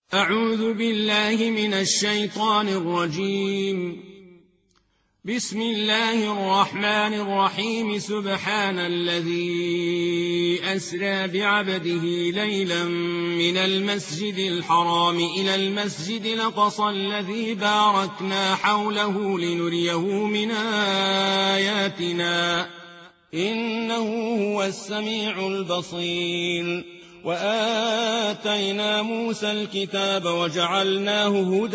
أعوذ بالله من الشيطان الرجيم. بسم الله الرحمن الرحيم. سبحان الذي أسرى بعبده ليلا من المسجد الحرام إلى المسجد الأقصى الذي باركنا حوله لنريه من آياتنا إنه هو السميع البصير. وآتينا موسى الكتاب وجعلناه هدى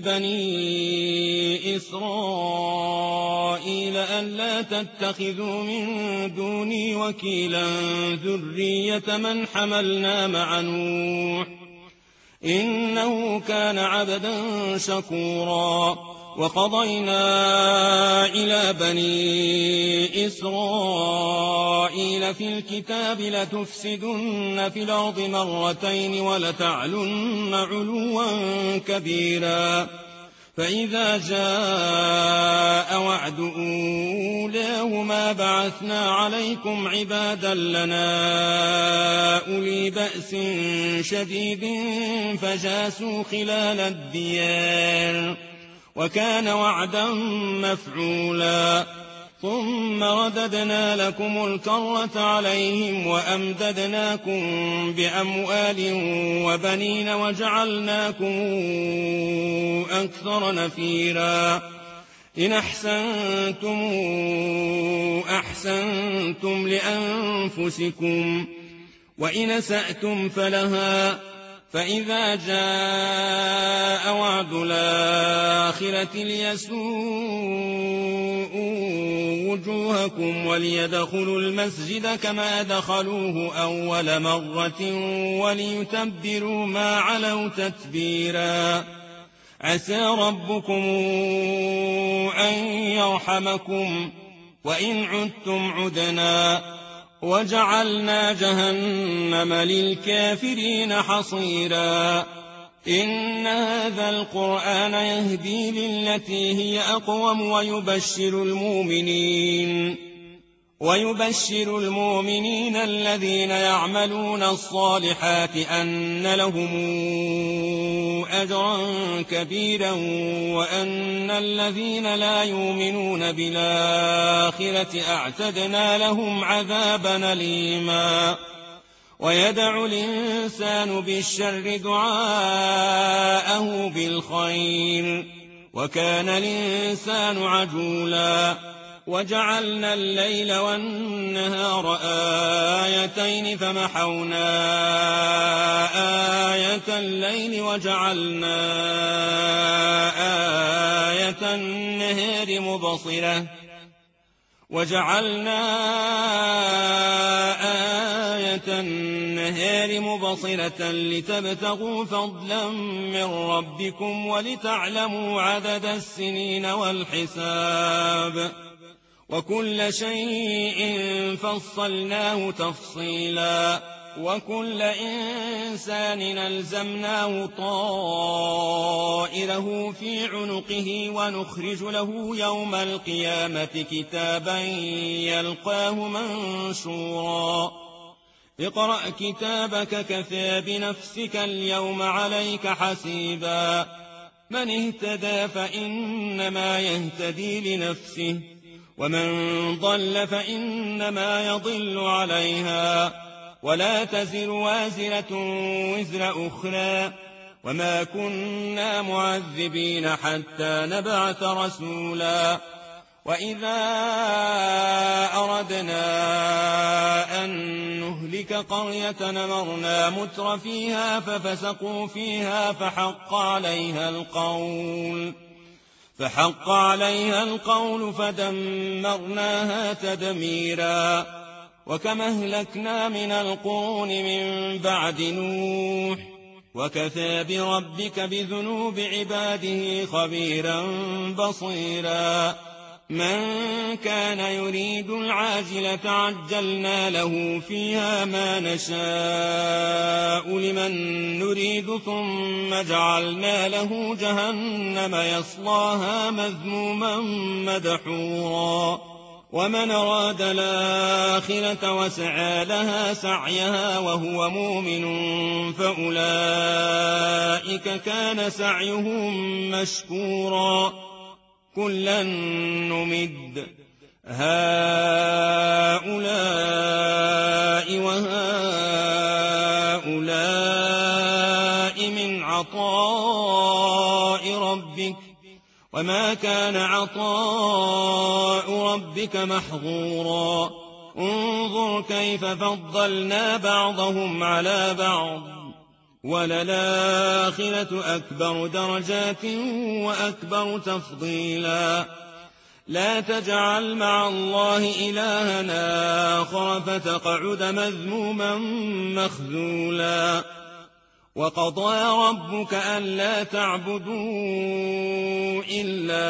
لبني إسرائيل ألا تتخذوا من دوني وكيلا ذرية من حملنا مع نوح إنه كان عبدا شكورا. وقضينا إلى بني إسرائيل في الكتاب لتفسدن في الأرض مرتين ولتعلن علوا كبيرا. فإذا جاء وعد أولاهما بعثنا عليكم عبادا لنا أولي بأس شديد فجاسوا خلال الديار وكان وعدا مفعولا. ثم رددنا لكم الكرة عليهم وأمددناكم بأموال وبنين وجعلناكم أكثر نفيرا. إن أحسنتم أحسنتم لأنفسكم وإن أسأتم فلها. فإذا جاء وعد الآخرة ليسوءوا وجوهكم وليدخلوا المسجد كما دخلوه أول مرة وليتبروا ما علوا تتبيرا. عسى ربكم أن يرحمكم وإن عدتم عدنا وجعلنا جهنم للكافرين حصيرا. إن هذا القرآن يهدي للتي هي أقوم ويبشر المؤمنين الذين يعملون الصالحات أن لهم أجرا كبيرا وأن الذين لا يؤمنون بالآخرة أعتدنا لهم عذابا أليما. ويدعو الإنسان بالشر دعاءه بالخير وكان الإنسان عجولا. وجعلنا الليل والنهار آيتين فمحونا آية الليل وجعلنا آية النهار مبصرة لتبتغوا فضلا من ربكم ولتعلموا عدد السنين والحساب وكل شيء فصلناه تفصيلا. وكل إنسان ألزمناه طائره في عنقه ونخرج له يوم القيامة كتابا يلقاه منشورا. اقرأ كتابك كفى بنفسك اليوم عليك حسيبا. من اهتدى فإنما يهتدي لنفسه ومن ضل فإنما يضل عليها ولا تزر وازرة وزر أخرى وما كنا معذبين حتى نبعث رسولا. وإذا أردنا أن نهلك قرية أمرنا متر فيها ففسقوا فيها فحق عليها القول فدمرناها تدميرا. وكما أهلكنا من القرون من بعد نوح وكفى بربك بذنوب عباده خبيرا بصيرا. من كان يريد العاجلة عجلنا له فيها ما نشاء لمن نريد ثم جعلنا له جهنم يصلاها مذموما مدحورا. ومن أراد الآخرة وسعى لها سعيها وهو مؤمن فأولئك أولئك كان سعيهم مشكورا كلا نمد هؤلاء وهؤلاء من عطاء ربك وما كان عطاء ربك محظورا انظر كيف فضلنا بعضهم على بعض وللآخرة أكبر درجات وأكبر تفضيلا لا تجعل مع الله إلها آخر فتقعد مذموما مخذولا وقضى ربك ألا تعبدوا إلا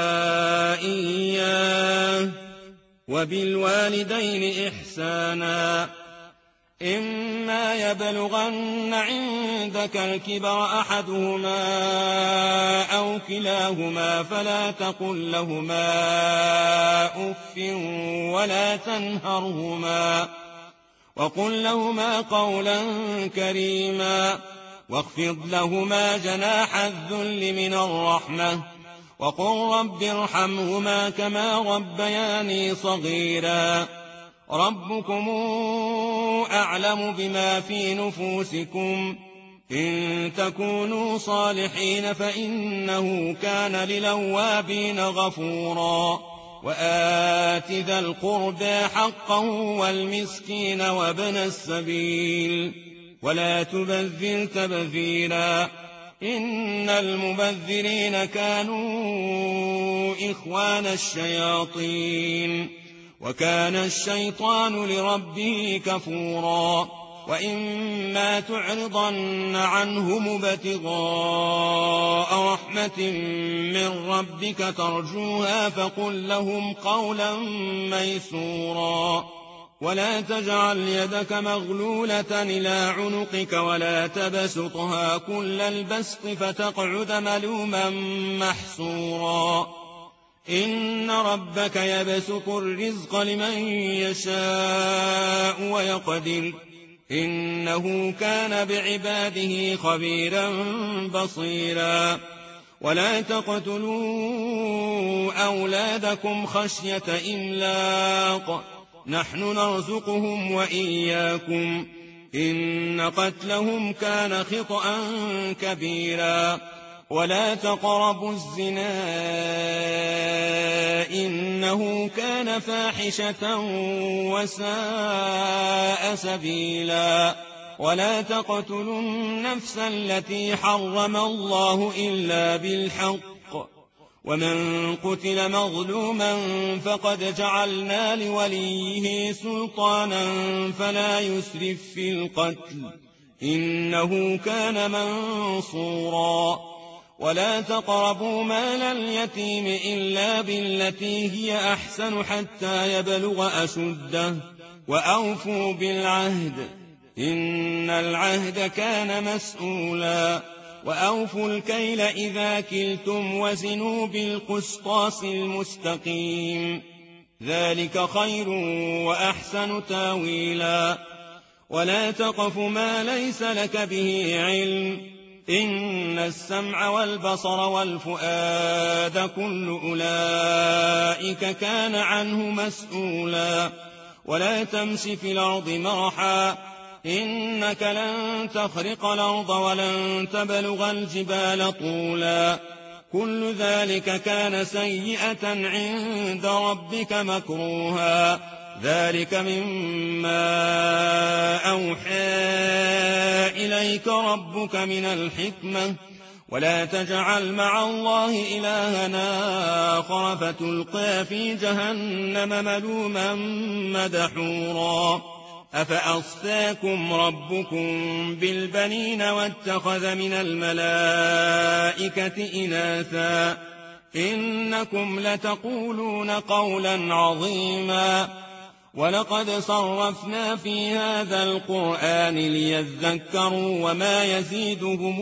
إياه وبالوالدين إحسانا إما يبلغن عندك الكبر أحدهما أو كلاهما فلا تقل لهما أف ولا تنهرهما وقل لهما قولا كريما واخفض لهما جناح الذل من الرحمة وقل رب ارحمهما كما ربياني صغيرا ربكم أعلم بما في نفوسكم إن تكونوا صالحين فإنه كان للأوابين غفورا وآت ذا القربى حقه والمسكين وابن السبيل ولا تبذر تبذيرا إن المبذرين كانوا إخوان الشياطين وكان الشيطان لربه كفورا وإما تعرضن عنهم ابتغاء رحمة من ربك ترجوها فقل لهم قولا ميسورا ولا تجعل يدك مغلولة إلى عنقك ولا تبسطها كل البسط فتقعد ملوما محسورا إن ربك يبسط الرزق لمن يشاء ويقدر إنه كان بعباده خبيرا بصيرا ولا تقتلوا أولادكم خشية إملاق نحن نرزقهم وإياكم إن قتلهم كان خطأ كبيرا ولا تقربوا الزنا إنه كان فاحشة وساء سبيلا ولا تقتلوا النفس التي حرم الله إلا بالحق ومن قتل مظلوما فقد جعلنا لوليه سلطانا فلا يسرف في القتل إنه كان منصورا ولا تقربوا مال اليتيم إلا بالتي هي أحسن حتى يبلغ أشده وأوفوا بالعهد إن العهد كان مسؤولا وأوفوا الكيل إذا كلتم وزنوا بالقسطاس المستقيم ذلك خير وأحسن تاويلا ولا تقف ما ليس لك به علم إن السمع والبصر والفؤاد كل أولئك كان عنه مسؤولا ولا تمش في الأرض مرحا إنك لن تخرق الأرض ولن تبلغ الجبال طولا كل ذلك كان سيئة عند ربك مكروها ذلك مما أوحى إليك ربك من الحكمة ولا تجعل مع الله إلها آخر فتلقى في جهنم ملوما مدحورا أفأصفاكم ربكم بالبنين واتخذ من الملائكة إناثا إنكم لتقولون قولا عظيما ولقد صرفنا في هذا القرآن ليذكروا وما يزيدهم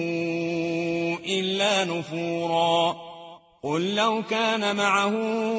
إلا نفورا قل لو كان معه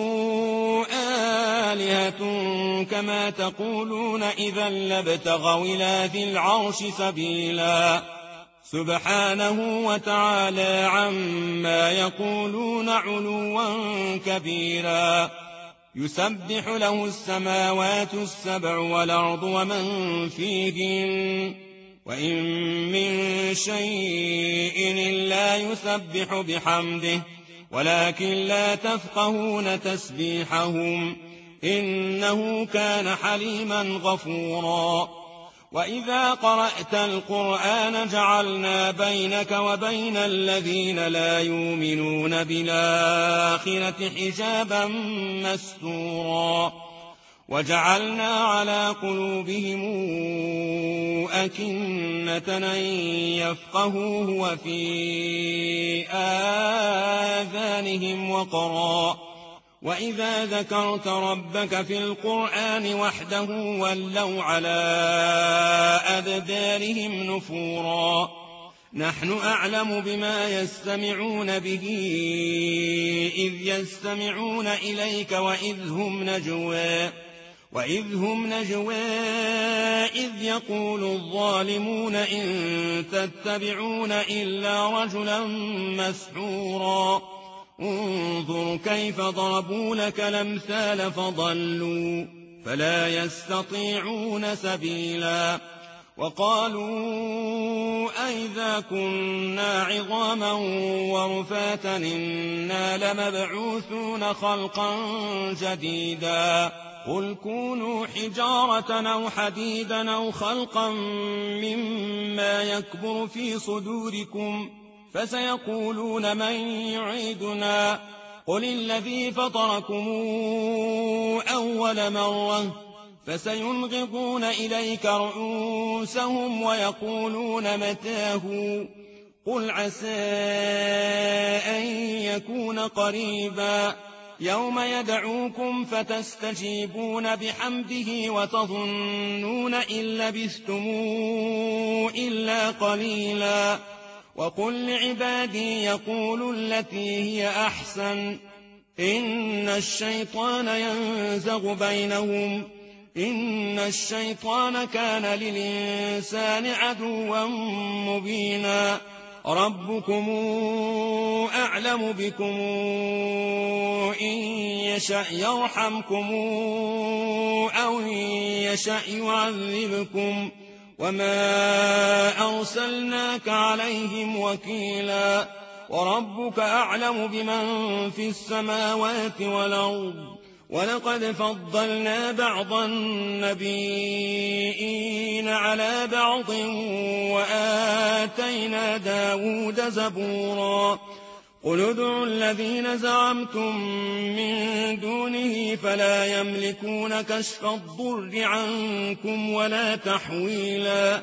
آلهة كما تقولون إذا لابتغوا إلى ذي العرش سبيلا سبحانه وتعالى عما يقولون علوا كبيرا. يسبح له السماوات السبع والأرض ومن فيهن وإن من شيء إلا يسبح بحمده ولكن لا تفقهون تسبيحهم إنه كان حليما غفورا. وإذا قرأت القرآن جعلنا بينك وبين الذين لا يؤمنون بالآخرة حجابا مستورا وجعلنا على قلوبهم أكنة أن يفقهوه وفي آذانهم وقرا وإذا ذكرت ربك في القرآن وحده ولوا على أدبارهم نفورا. نحن أعلم بما يستمعون به إذ يستمعون إليك وإذ هم نجوى إذ يقول الظالمون إن تتبعون إلا رجلا مسحورا. انظر كيف ضربوا لك الأمثال فضلوا فلا يستطيعون سبيلا. وقالوا أئذا كنا عظاما ورفاتا إنا لمبعوثون خلقا جديدا. قل كونوا حجارة أو حديدا أو خلقا مما يكبر في صدوركم فسيقولون من يعيدنا قل الذي فطركم أول مرة فسينغضون إليك رؤوسهم ويقولون متاه قل عسى أن يكون قريبا. يوم يدعوكم فتستجيبون بحمده وتظنون إن لبثتم إلا قليلا. وقل لعبادي يقولوا التي هي أحسن إن الشيطان ينزغ بينهم إن الشيطان كان للإنسان عدوا مبينا. ربكم أعلم بكم إن يشأ يرحمكم أو إن يشأ يعذبكم وما أرسلناك عليهم وكيلا. وربك أعلم بمن في السماوات والأرض ولقد فضلنا بعض النبيين على بعض وآتينا داود زبورا. قل ادعوا الذين زعمتم من دونه فلا يملكون كشف الضر عنكم ولا تحويلا.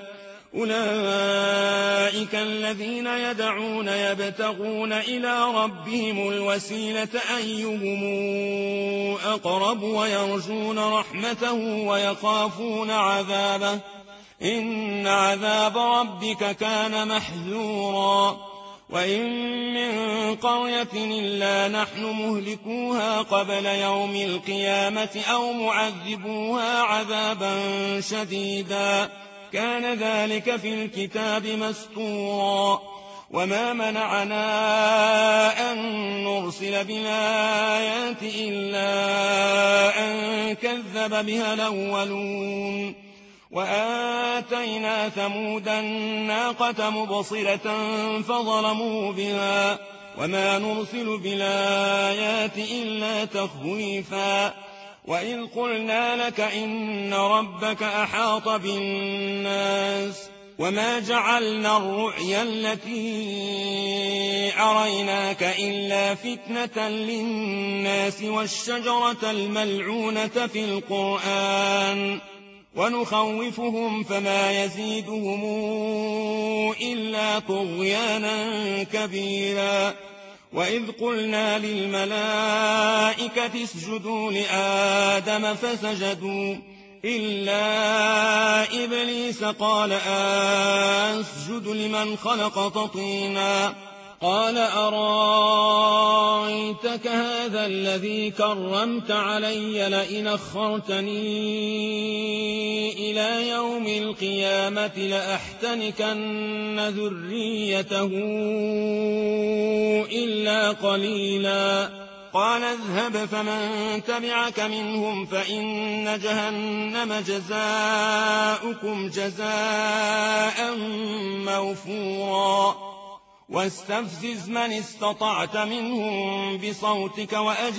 أولئك الذين يدعون يبتغون إلى ربهم الوسيلة أيهم أقرب ويرجون رحمته ويخافون عذابه إن عذاب ربك كان محذورا. وإن من قرية إلا نحن مهلكوها قبل يوم القيامة أو معذبوها عذابا شديدا كان ذلك في الكتاب مسطورا. وما منعنا أن نرسل بالآيات إلا أن كذب بها الأولون. وآتينا ثمود الناقة مبصرة فظلموا بها وما نرسل بالآيات إلا تخويفا. وإذ قلنا لك إن ربك أحاط بالناس وما جعلنا الرؤيا التي أريناك إلا فتنة للناس والشجرة الملعونة في القرآن ونخوفهم فما يزيدهم إلا طغيانا كبيرا. وإذ قلنا للملائكة اسجدوا لآدم فسجدوا إلا إبليس قال أسجد لمن خلقت طينا قال أرايتك هذا الذي كرمت علي لئن أخرتني إلى يوم القيامة لأحتنكن ذريته إلا قليلا قال اذهب فمن تبعك منهم فإن جهنم جزاؤكم جزاء موفورا واستفزز من استطعت منهم بصوتك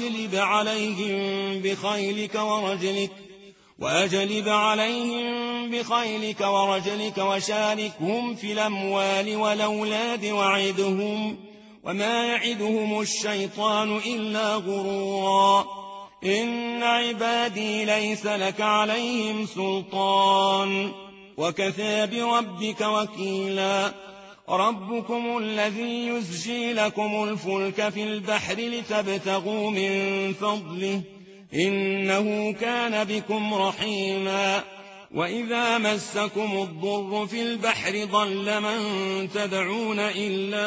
وأجلب عليهم بخيلك ورجلك وشاركهم في الأموال والأولاد وعدهم وما يعدهم الشيطان إلا غرورا إن عبادي ليس لك عليهم سلطان وكفى بربك وكيلا ربكم الذي يزجي لكم الفلك في البحر لتبتغوا من فضله إنه كان بكم رحيما وإذا مسكم الضر في البحر ضل من تدعون إلا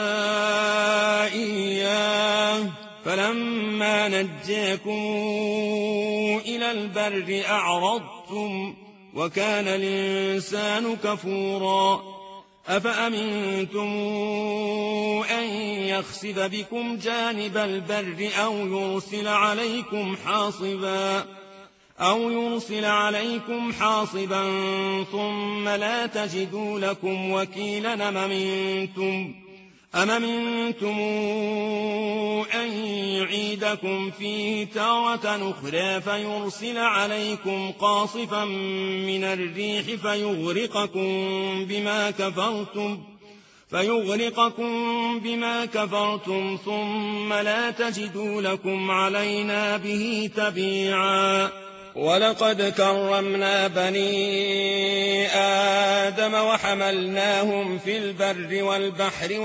إياه فلما نجاكم إلى البر أعرضتم وكان الإنسان كفورا أفأمنتم أن يخسف بكم جانب البر أو يرسل عليكم حاصبا ثم لا تجدوا لكم وكيلا أم أمنتم أن يعيدكم فيه تارة أخرى فيرسل عليكم قاصفا من الريح فيغرقكم بما كفرتم ثم لا تجدوا لكم علينا به تبيعا ولقد كرمنا بني آدم وحملناهم في البر والبحر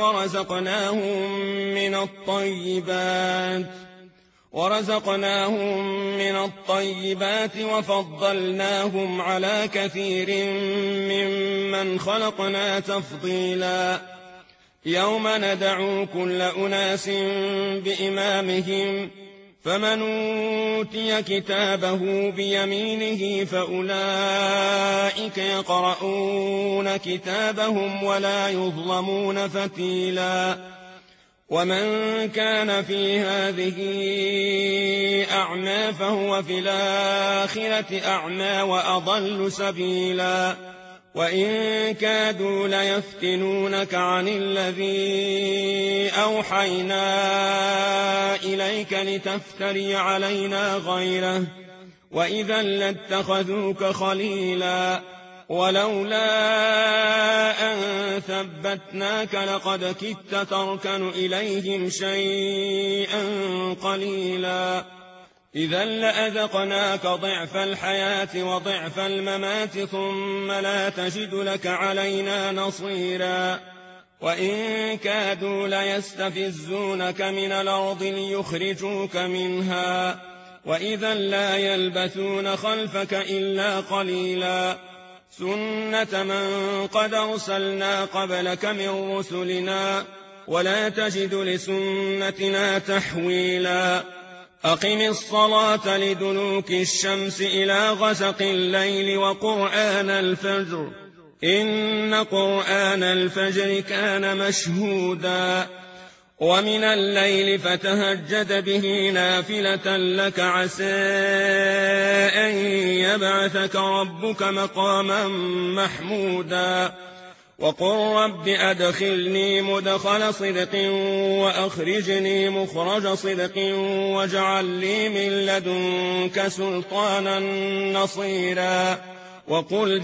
ورزقناهم من الطيبات وفضلناهم على كثير ممن خلقنا تفضيلا يوم ندعو كل أناس بإمامهم فمن أوتي كتابه بيمينه فأولئك يقرؤون كتابهم ولا يظلمون فتيلا ومن كان في هذه أعمى فهو في الآخرة أعمى وأضل سبيلا وإن كادوا ليفتنونك عن الذي أوحينا إليك لتفتري علينا غيره وإذا لاتخذوك خليلا ولولا أن ثبتناك لقد كدت تركن إليهم شيئا قليلا إذا لأذقناك ضعف الحياة وضعف الممات ثم لا تجد لك علينا نصيرا وإن كادوا ليستفزونك من الأرض ليخرجوك منها وإذا لا يلبثون خلفك إلا قليلا سنة من قد أرسلنا قبلك من رسلنا ولا تجد لسنتنا تحويلا أقم الصلاة لدلوك الشمس إلى غسق الليل وقرآن الفجر إن قرآن الفجر كان مشهودا ومن الليل فتهجد به نافلة لك عسى أن يبعثك ربك مقاما محمودا وقل رب أدخلني مدخل صدق وأخرجني مخرج صدق واجعل لي من لدنك سلطانا نصيرا وقل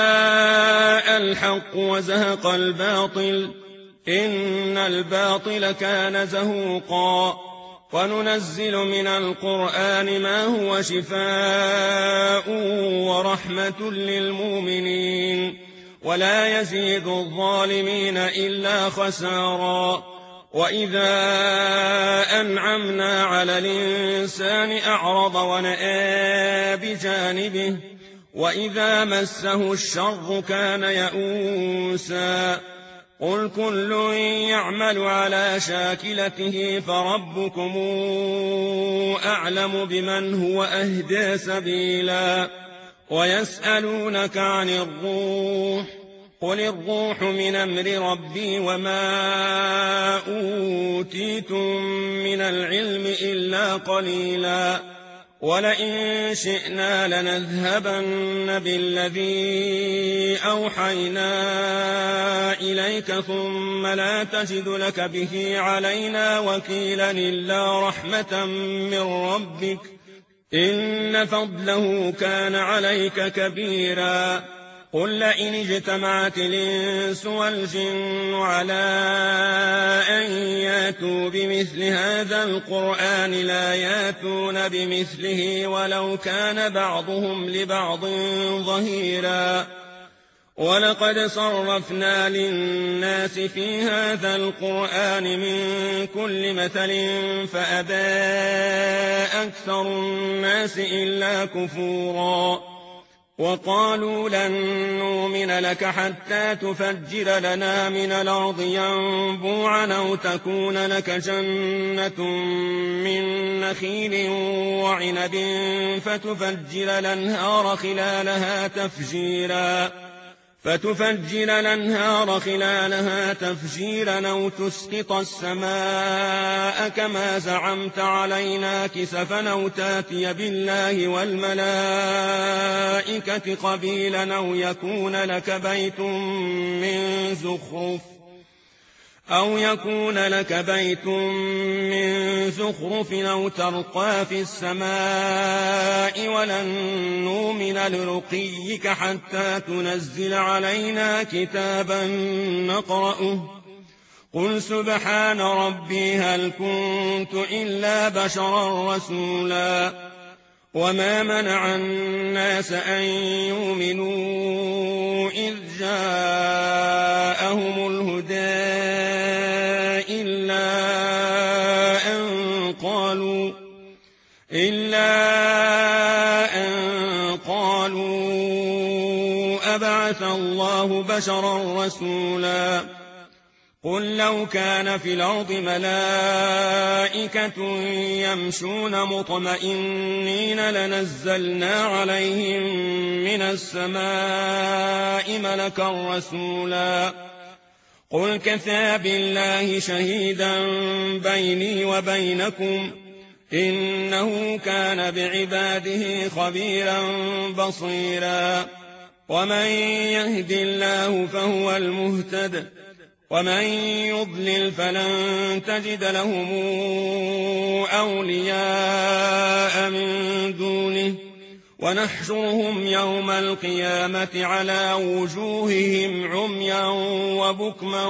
جاء الحق وزهق الباطل إن الباطل كان زهوقا وننزل من القرآن ما هو شفاء ورحمة للمؤمنين ولا يزيد الظالمين إلا خسارا وإذا أنعمنا على الإنسان أعرض ونأى بجانبه وإذا مسه الشر كان يئوسا قل كل يعمل على شاكلته فربكم أعلم بمن هو أهدى سبيلا ويسألونك عن الروح قل الروح من أمر ربي وما أوتيتم من العلم إلا قليلا ولئن شئنا لنذهبن بالذي أوحينا إليك ثم لا تجد لك به علينا وكيلا إلا رحمة من ربك إن فضله كان عليك كبيرا قل لئن اجتمعت الإنس والجن على أن ياتوا بمثل هذا القرآن لا ياتون بمثله ولو كان بعضهم لبعض ظهيرا ولقد صرفنا للناس في هذا القرآن من كل مثل فأبى أكثر الناس إلا كفورا وقالوا لن نؤمن لك حتى تفجر لنا من الأرض ينبوعا أو تكون لك جنة من نخيل وعنب فتفجر الأنهار خلالها تفجيرا أو تسقط السماء كما زعمت علينا كسفا أو تاتي بالله والملائكة قبيلا أو يكون لك بيت من زخرف أو ترقى في السماء ولن نؤمن لرقيك حتى تنزل علينا كتابا نقرأه قل سبحان ربي هل كنت إلا بشرا رسولا وما منع الناس أن يؤمنوا إذ جاءهم الهدى إلا أن قالوا أبعث الله بشرا رسولا قل لو كان في الأرض ملائكة يمشون مطمئنين لنزلنا عليهم من السماء ملكا رسولا قل كفى بالله شهيدا بيني وبينكم إنه كان بعباده خبيرا بصيرا ومن يهد الله فهو المهتد ومن يضلل فلن تجد لهم أولياء من دونه ونحشرهم يوم القيامة على وجوههم عميا وبكما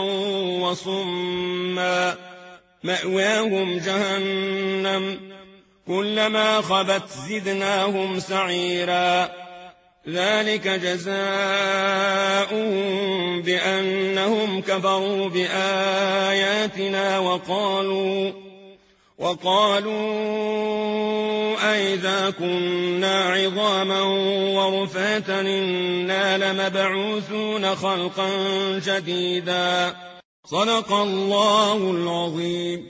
وصما مأواهم جهنم كلما خبت زدناهم سعيرا ذلك جزاؤهم بأنهم كفروا بآياتنا وقالوا أئذا كنا عظاما ورفاتا إنا لمبعوثون خلقا جديدا صدق الله العظيم.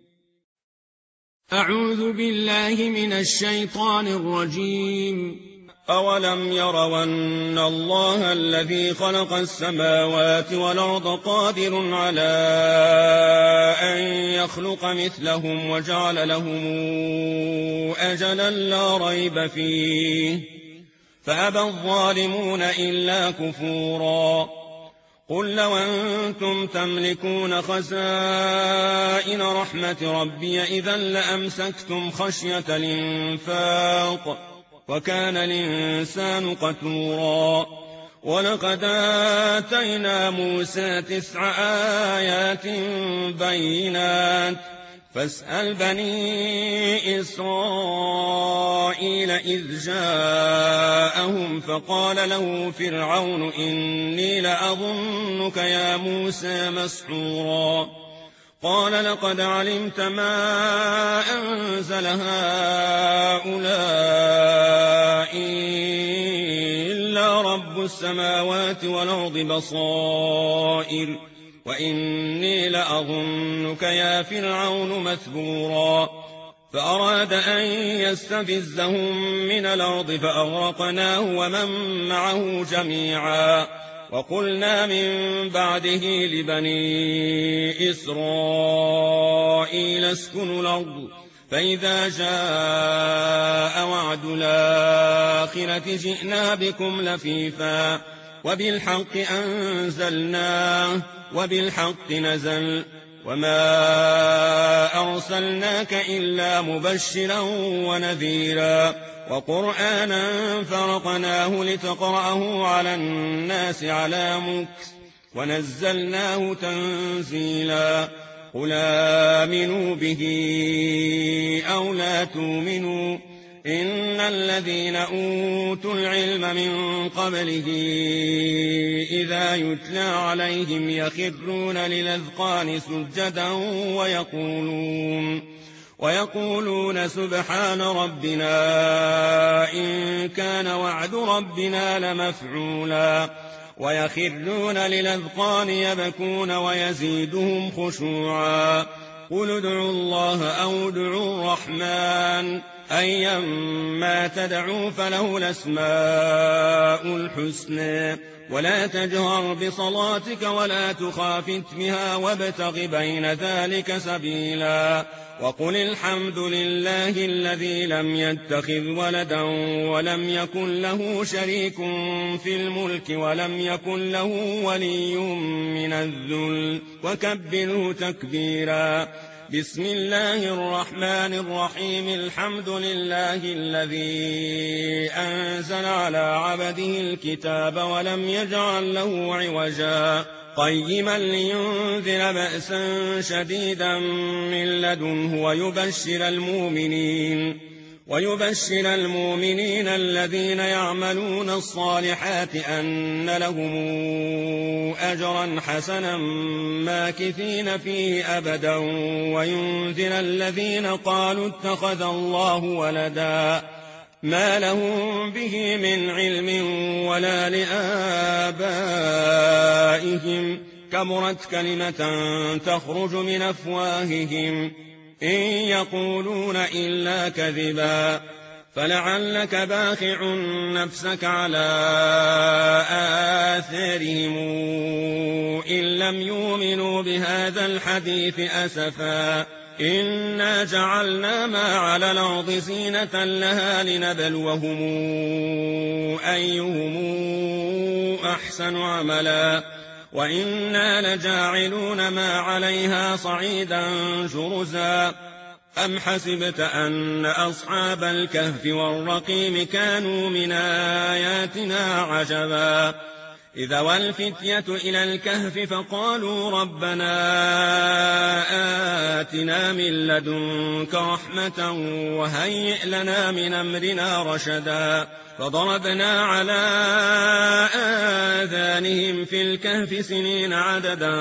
أعوذ بالله من الشيطان الرجيم. أولم يروا أن الله الذي خلق السماوات والأرض قادر على أن يخلق مثلهم وجعل لهم أجلا لا ريب فيه فأبى الظالمون إلا كفورا قل لو أنتم تملكون خزائن رحمة ربي إذا لأمسكتم خشية الإنفاق وكان الإنسان قتورا ولقد آتينا موسى 9 آيات بينات فاسأل بني إسرائيل إذ جاءهم فقال له فرعون إني لأظنك يا موسى مسحورا قال لقد علمت ما أنزل هؤلاء إلا رب السماوات والأرض بصائر وإني لأظنك يا فرعون مثبورا فأراد أن يستفزهم من الأرض فأغرقناه ومن معه جميعا وقلنا من بعده لبني إسرائيل اسكنوا الأرض فإذا جاء وعد الآخرة جئنا بكم لفيفا وبالحق أنزلناه وبالحق نزل وما أرسلناك إلا مبشرا ونذيرا وقرآنا فرقناه لتقرأه على الناس على مكث ونزلناه تنزيلا قل آمنوا به أو لا تؤمنوا إن الذين أوتوا العلم من قبله إذا يتلى عليهم يخرون للأذقان سجدا ويقولون سبحان ربنا إن كان وعد ربنا لمفعولا ويخرون للأذقان يبكون ويزيدهم خشوعا قل ادعوا الله أو ادعوا الرحمن أيما تدعوا فله الأسماء الحسنى ولا تجهر بصلاتك ولا تخافت بها وابتغ بين ذلك سبيلا وقل الحمد لله الذي لم يتخذ ولدا ولم يكن له شريك في الملك ولم يكن له ولي من الذل وكبره تكبيرا بسم الله الرحمن الرحيم الحمد لله الذي أنزل على عبده الكتاب ولم يجعل له عوجا قيما لينذر بأسا شديدا من لدنه ويبشر المؤمنين الذين يعملون الصالحات أن لهم أجرا حسنا ماكثين فيه أبدا وينذر الذين قالوا اتخذ الله ولدا ما لهم به من علم ولا لآبائهم كبرت كلمة تخرج من أفواههم إن يقولون إلا كذبا فلعلك باخع نفسك على آثارهم إن لم يؤمنوا بهذا الحديث أسفا إنا جعلنا ما على الأرض زينة لها لنبلوهم أيهم أحسن عملا وإنا لجاعلون ما عليها صعيدا جرزا أم حسبت أن أصحاب الكهف والرقيم كانوا من آياتنا عجبا إذا والفتية إلى الكهف فقالوا ربنا آتنا من لدنك رحمة وهيئ لنا من أمرنا رشدا فضربنا على آذانهم في الكهف سنين عددا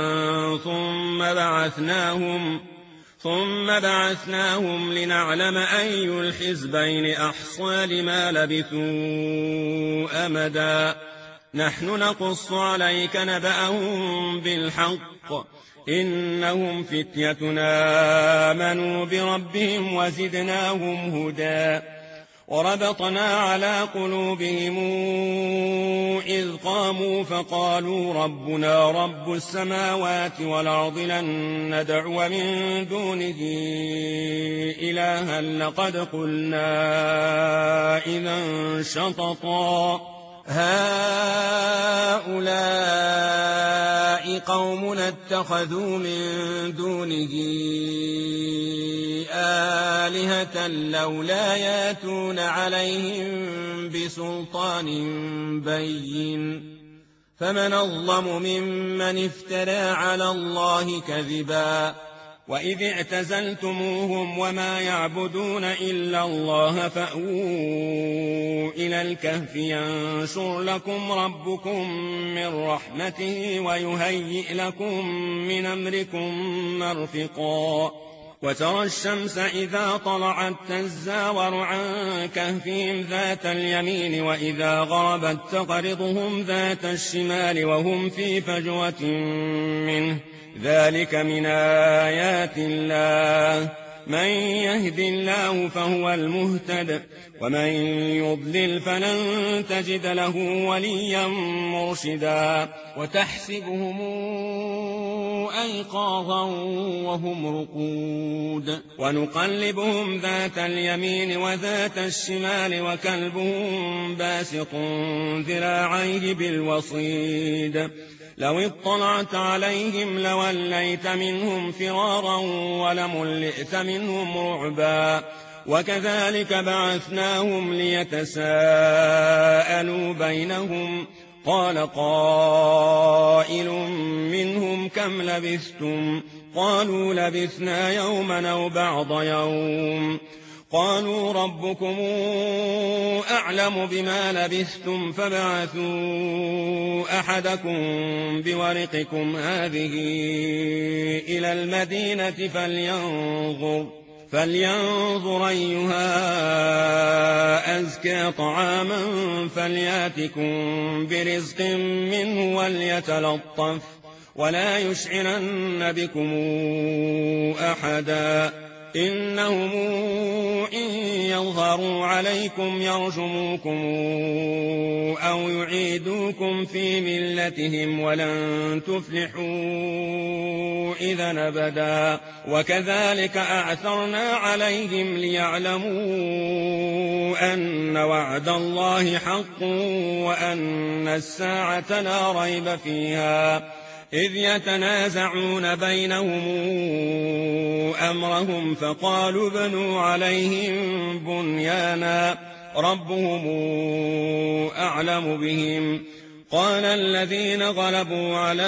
ثم بعثناهم لنعلم أي الحزبين أحصى لما لبثوا أمدا نحن نقص عليك نبأهم بالحق إنهم فتيتنا آمنوا بربهم وزدناهم هدى وربطنا على قلوبهم إذ قاموا فقالوا ربنا رب السماوات والأرض لن ندعو من دونه إلها لقد قلنا إذا شططا هؤلاء قومنا اتخذوا من دونه آلهة لولا ياتون عليهم بسلطان بين فمن أظلم ممن افترى على الله كذبا وإذ اعتزلتموهم وما يعبدون إلا الله فأووا إلى الكهف ينشر لكم ربكم من رحمته ويهيئ لكم من أمركم مرفقا وترى الشمس إذا طلعت تزاور عن كهفهم ذات اليمين وإذا غربت تقرضهم ذات الشمال وهم في فجوة منه ذلك من آيات الله من يهد الله فهو المهتد ومن يضلل فلن تجد له وليا مرشدا وتحسبهم أيقاظا وهم رقود ونقلبهم ذات اليمين وذات الشمال وكلبهم باسط ذراعيه بالوصيد لو اطلعت عليهم لوليت منهم فرارا ولملئت منهم رعبا وكذلك بعثناهم ليتساءلوا بينهم قال قائل منهم كم لبثتم قالوا لبثنا يوما أو بعض يوم قالوا ربكم أعلم بما لبثتم فابعثوا أحدكم بورقكم هذه إلى المدينة فلينظر أيها أزكى طعاما فلياتكم برزق منه وليتلطف ولا يشعرن بكم أحدا إنهم إن يظهروا عليكم يرجموكم أو يعيدوكم في ملتهم ولن تفلحوا إذا أبدا وكذلك أعثرنا عليهم ليعلموا أن وعد الله حق وأن الساعة لا ريب فيها إذ يتنازعون بينهم أمرهم فقالوا ابنوا عليهم بنيانا ربهم أعلم بهم قال الذين غلبوا على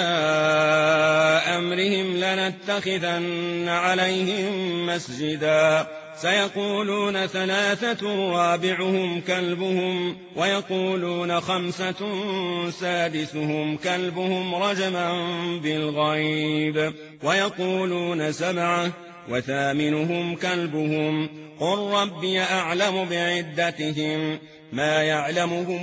أمرهم لنتخذن عليهم مسجدا سيقولون ثلاثة رابعهم كلبهم ويقولون خمسة سادسهم كلبهم رجما بالغيب ويقولون سبعة وثامنهم كلبهم قل ربي أعلم بعدتهم ما يعلمهم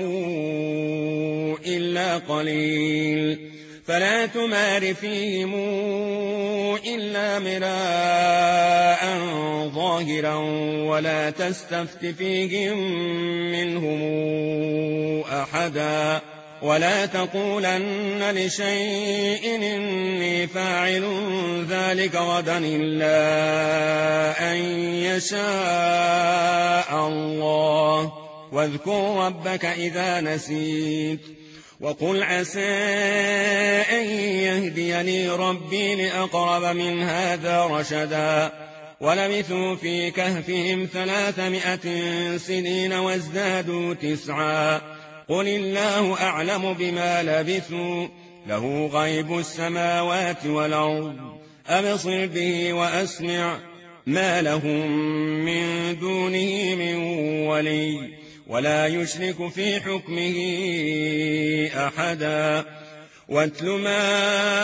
إلا قليل فلا تمار فيهم إلا مراء ظاهرا ولا تستفت فيهم منهم أحدا ولا تقولن لشيء إني فاعل ذلك غدا إلا أن يشاء الله واذكر ربك إذا نسيت وقل عسى أن يهديني ربي لأقرب من هذا رشدا ولبثوا في كهفهم 300 سنين وازدادوا 9 قل الله أعلم بما لبثوا له غيب السماوات والأرض أبصر به وأسمع ما لهم من دونه من ولي ولا يشرك في حكمه أحدا واتل ما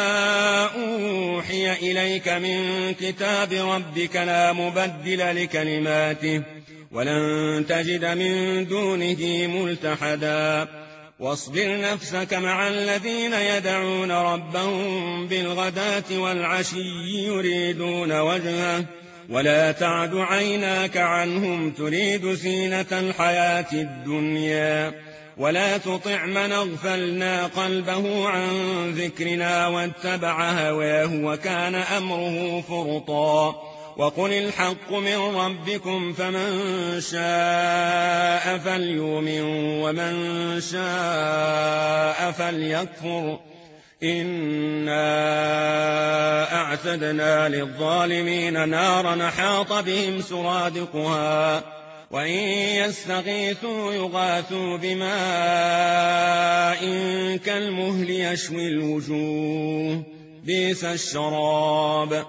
أوحي إليك من كتاب ربك لا مبدل لكلماته ولن تجد من دونه ملتحدا واصبر نفسك مع الذين يدعون ربهم بالغداة والعشي يريدون وجهه ولا تعد عيناك عنهم تريد زينة الحياة الدنيا ولا تطع من اغفلنا قلبه عن ذكرنا واتبع هواه وكان أمره فرطا وقل الحق من ربكم فمن شاء فليؤمن ومن شاء فليكفر إنا أعتدنا للظالمين نارا حاط بهم سرادقها وإن يستغيثوا يغاثوا بماء كالمهل يشوي الوجوه بئس الشراب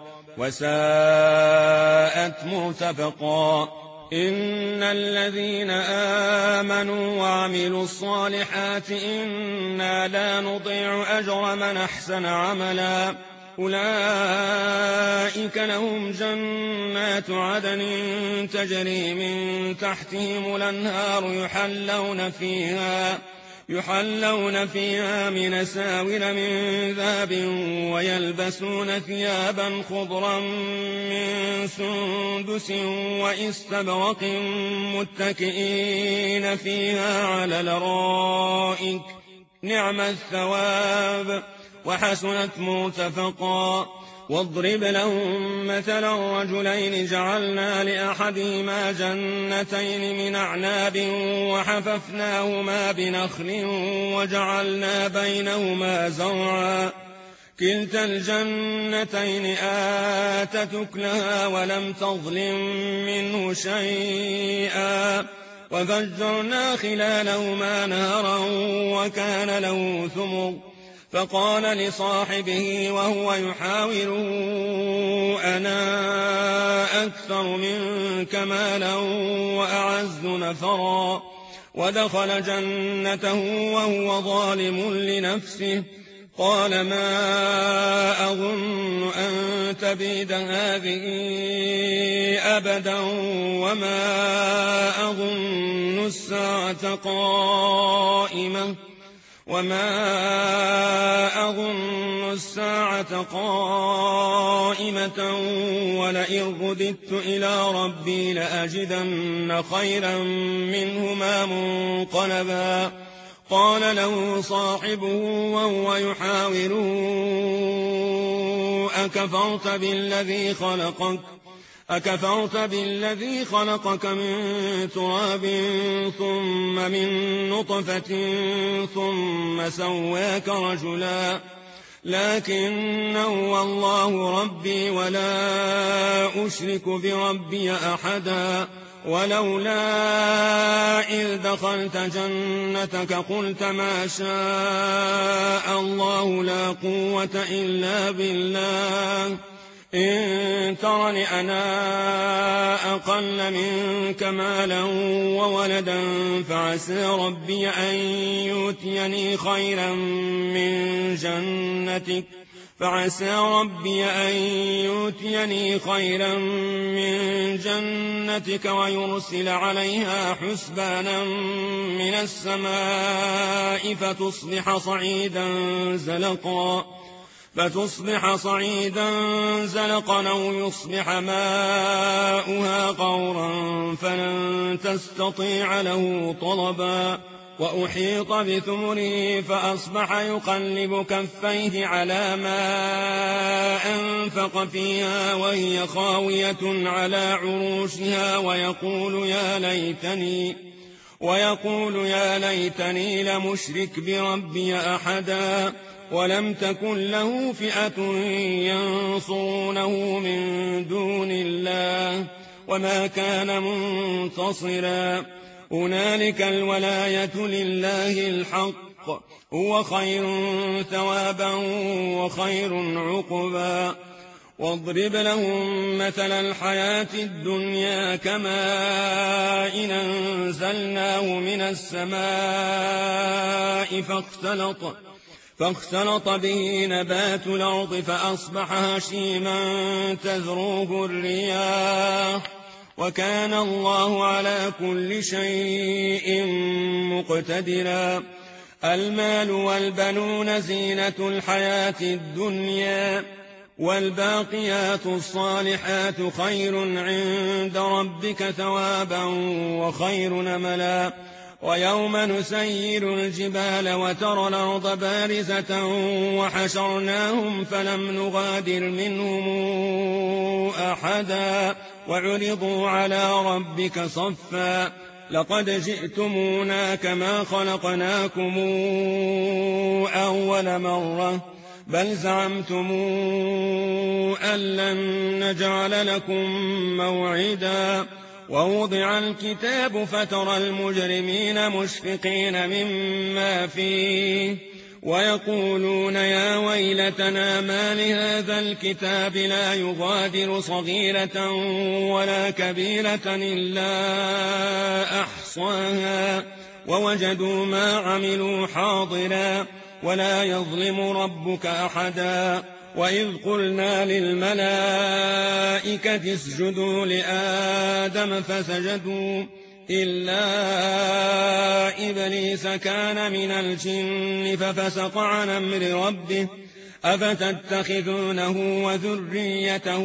وساءت مرتفقا إن الذين آمنوا وعملوا الصالحات إنا لا نضيع أجر من أحسن عملا أولئك أولئك لهم جنات عدن تجري من تحتهم الأنهار يحلون فيها من أساور من ذهب ويلبسون ثيابا خضرا من سندس وإستبرق متكئين فيها على الأرائك نعم الثواب وحسنت مرتفقا. واضرب لهم مثلا رجلين جعلنا لأحدهما جنتين من أعناب وحففناهما بنخل وجعلنا بينهما زرعا كلتا الجنتين آتت أكلها ولم تظلم منه شيئا وفجرنا خلالهما نهرا وكان له ثمر فقال لصاحبه وهو يحاوره أنا أكثر منك مالا وأعز نفرا ودخل جنته وهو ظالم لنفسه قال ما أظن أن تبيد هذه أبدا وما أظن الساعة قائمة ولئن رددت إلى ربي لأجدن خيرا منهما منقلبا. قال له صاحبه وهو يحاوره أكفرت بالذي خلقك من تراب ثم من نطفة ثم سواك رجلا لكن هو الله ربي ولا أشرك بربي أحدا. ولولا إذ دخلت جنتك قلت ما شاء الله لا قوة إلا بالله إن ترني أنا أقل منك مالا وولدا فعسى ربي أن يؤتيني خيرا من جنتك ويرسل عليها حسبانا من السماء فتصبح صعيدا زلقا أو يصبح ماؤها غورا فلن تستطيع له طلبا. وأحيط بثمره فأصبح يقلب كفيه على ما أنفق فيها وهي خاوية على عروشها ويقول يا ليتني لمشرك بربي أحدا. ولم تكن له فئة ينصرونه من دون الله وما كان منتصرا. هنالك الولاية لله الحق هو خير ثوابا وخير عقبا. واضرب لهم مثل الحياة الدنيا كماء إن أنزلناه من السماء فاختلط به نبات الأرض فأصبح هشيما تذروه الرياح وكان الله على كل شيء مقتدرا. المال والبنون زينة الحياة الدنيا والباقيات الصالحات خير عند ربك ثوابا وخير نملا. ويوم نسير الجبال وترى الأرض بارزة وحشرناهم فلم نغادر منهم أحدا وعرضوا على ربك صفا لقد جئتمونا كما خلقناكم أول مرة بل زعمتم أن لن نجعل لكم موعدا. ووضع الكتاب فترى المجرمين مشفقين مما فيه ويقولون يا ويلتنا ما لهذا الكتاب لا يغادر صغيرة ولا كبيرة إلا أحصاها ووجدوا ما عملوا حاضرا ولا يظلم ربك أحدا. وإذ قلنا للملائكة اسجدوا لآدم فسجدوا إلا إبليس كان من الجن ففسق عن أمر ربه أفتتخذونه وذريته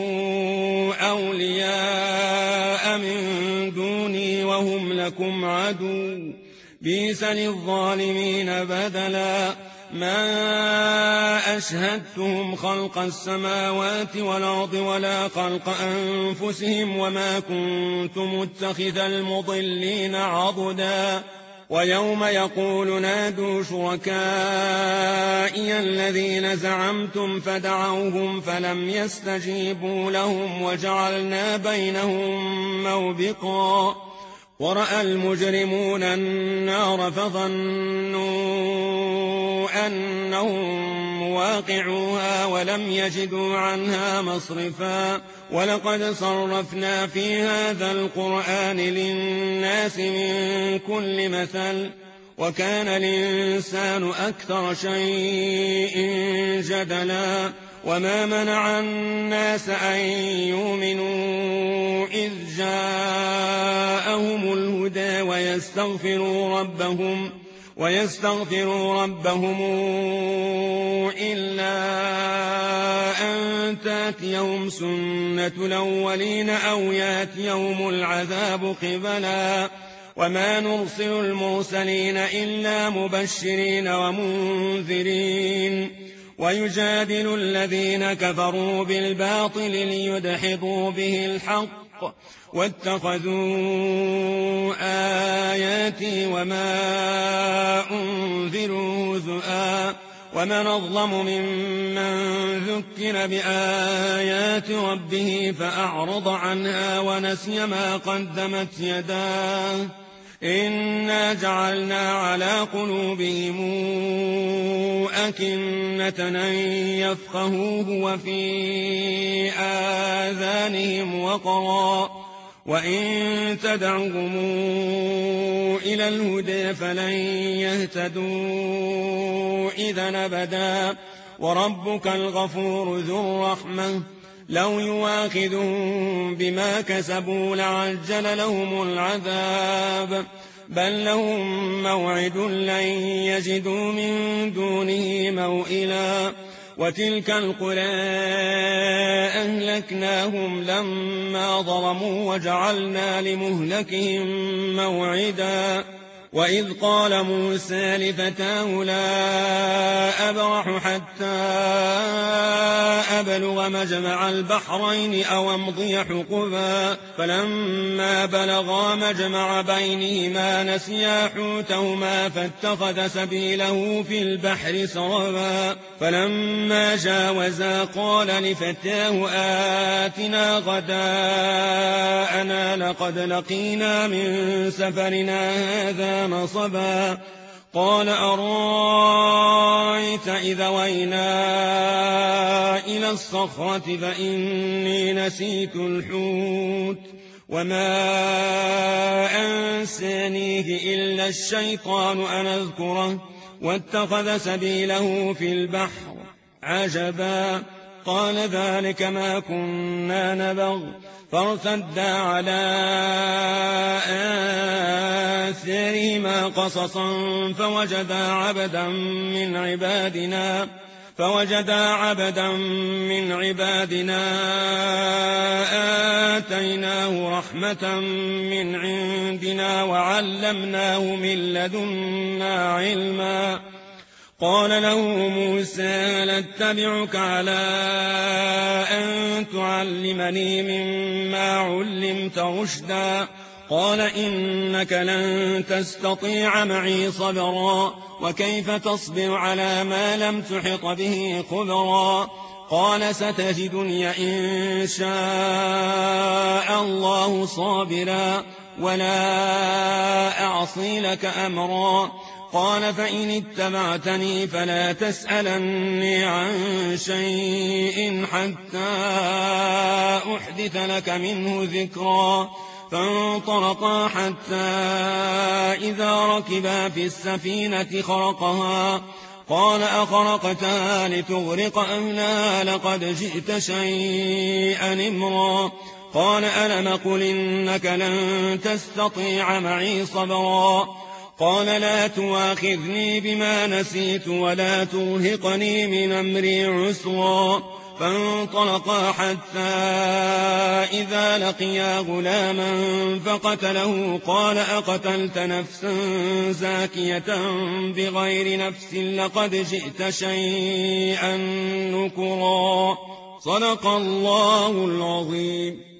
أولياء من دوني وهم لكم عدو بئس للظالمين بدلا ما أشهدتهم خلق السماوات والأرض ولا خلق أنفسهم وما كنت متخذ المضلين عضدا ويوم يقول نادوا شركائي الذين زعمتم فدعوهم فلم يستجيبوا لهم وجعلنا بينهم موبقا ورأى المجرمون النار فظنوا أنهم مواقعوها ولم يجدوا عنها مصرفا ولقد صرفنا في هذا القرآن للناس من كل مثل وكان الإنسان أكثر شيء جدلا وما منع الناس أن يؤمنوا إذ جاءهم الهدى ويستغفروا ربهم إلا أن تأتيهم سنة الأولين أو يأتيهم العذاب قبلا وما نرسل المرسلين إلا مبشرين ومنذرين ويجادل الذين كفروا بالباطل ليدحضوا به الحق واتخذوا آياتي وما أنذروا هزؤا ومن أظلم ممن ذكر بآيات ربه فأعرض عنها ونسي ما قدمت يداه إنا جعلنا على قلوبهم أكنة أن يفقهوه وفي آذانهم وقرا وإن تدعهم إلى الهدى فلن يهتدوا إذا أبدا وربك الغفور ذو الرحمة لو يواخذهم بما كسبوا لعجل لهم العذاب بل لهم موعد لن يجدوا من دونه موئلا وتلك القرى أهلكناهم لما ظلموا وجعلنا لمهلكهم موعدا وإذ قال موسى لفتاه لا أبرح حتى أبلغ مجمع البحرين أو أمضي حقبا فلما بلغا مجمع بينهما نسيا حوتهما فاتخذ سبيله في البحر سربا فلما جاوزا قال لفتاه آتنا غداءنا لقد لقينا من سفرنا هذا نصبا قال أرأيت إذا وينا إلى الصخرة فإني نسيت الحوت وما أنسانيه إلا الشيطان أن أذكره واتخذ سبيله في البحر عجبا قال ذلك ما كنا نبغ فارتدا على آثارهما قصصا فوجدا عبدا من عبادنا آتيناه رحمة من عندنا وعلمناه من لدنا علما قال له موسى لاتبعك على أن تعلمني مما علمت رشدا قال إنك لن تستطيع معي صبرا وكيف تصبر على ما لم تحط به خبرا قال ستجدني إن شاء الله صابرا ولا أعصي لك أمرا قال فإن اتبعتني فلا تسألني عن شيء حتى أحدث لك منه ذكرا فانطلقا حتى إذا ركبا في السفينة قال أخرقتها لتغرق أهلها لقد جئت شيئا إمرا قال ألم قل إنك لن تستطيع معي صبرا قال لا تواخذني بما نسيت ولا ترهقني من أمري عسرا فانطلقا حتى إذا لقيا غلاما فقتله قال أقتلت نفسا زاكية بغير نفس لقد جئت شيئا نكرا صدق الله العظيم.